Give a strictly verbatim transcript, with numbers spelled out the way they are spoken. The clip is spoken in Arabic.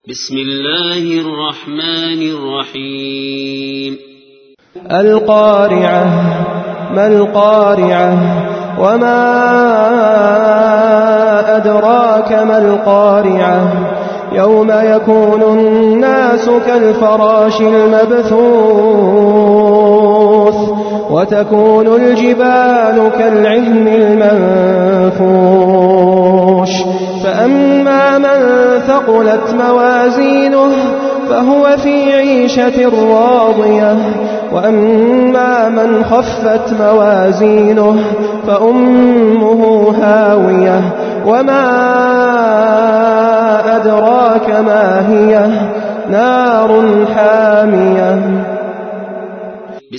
بسم الله الرحمن الرحيم. القارعة. ما القارعة؟ وما أدراك ما القارعة؟ يوم يكون الناس كالفراش المبثوث وتكون الجبال كالعهن المنفوش فأما من ثقلت موازينه فهو في عيشة راضية وأما من خفت موازينه فأمه هاوية وما أدراك ما هي نار حامية.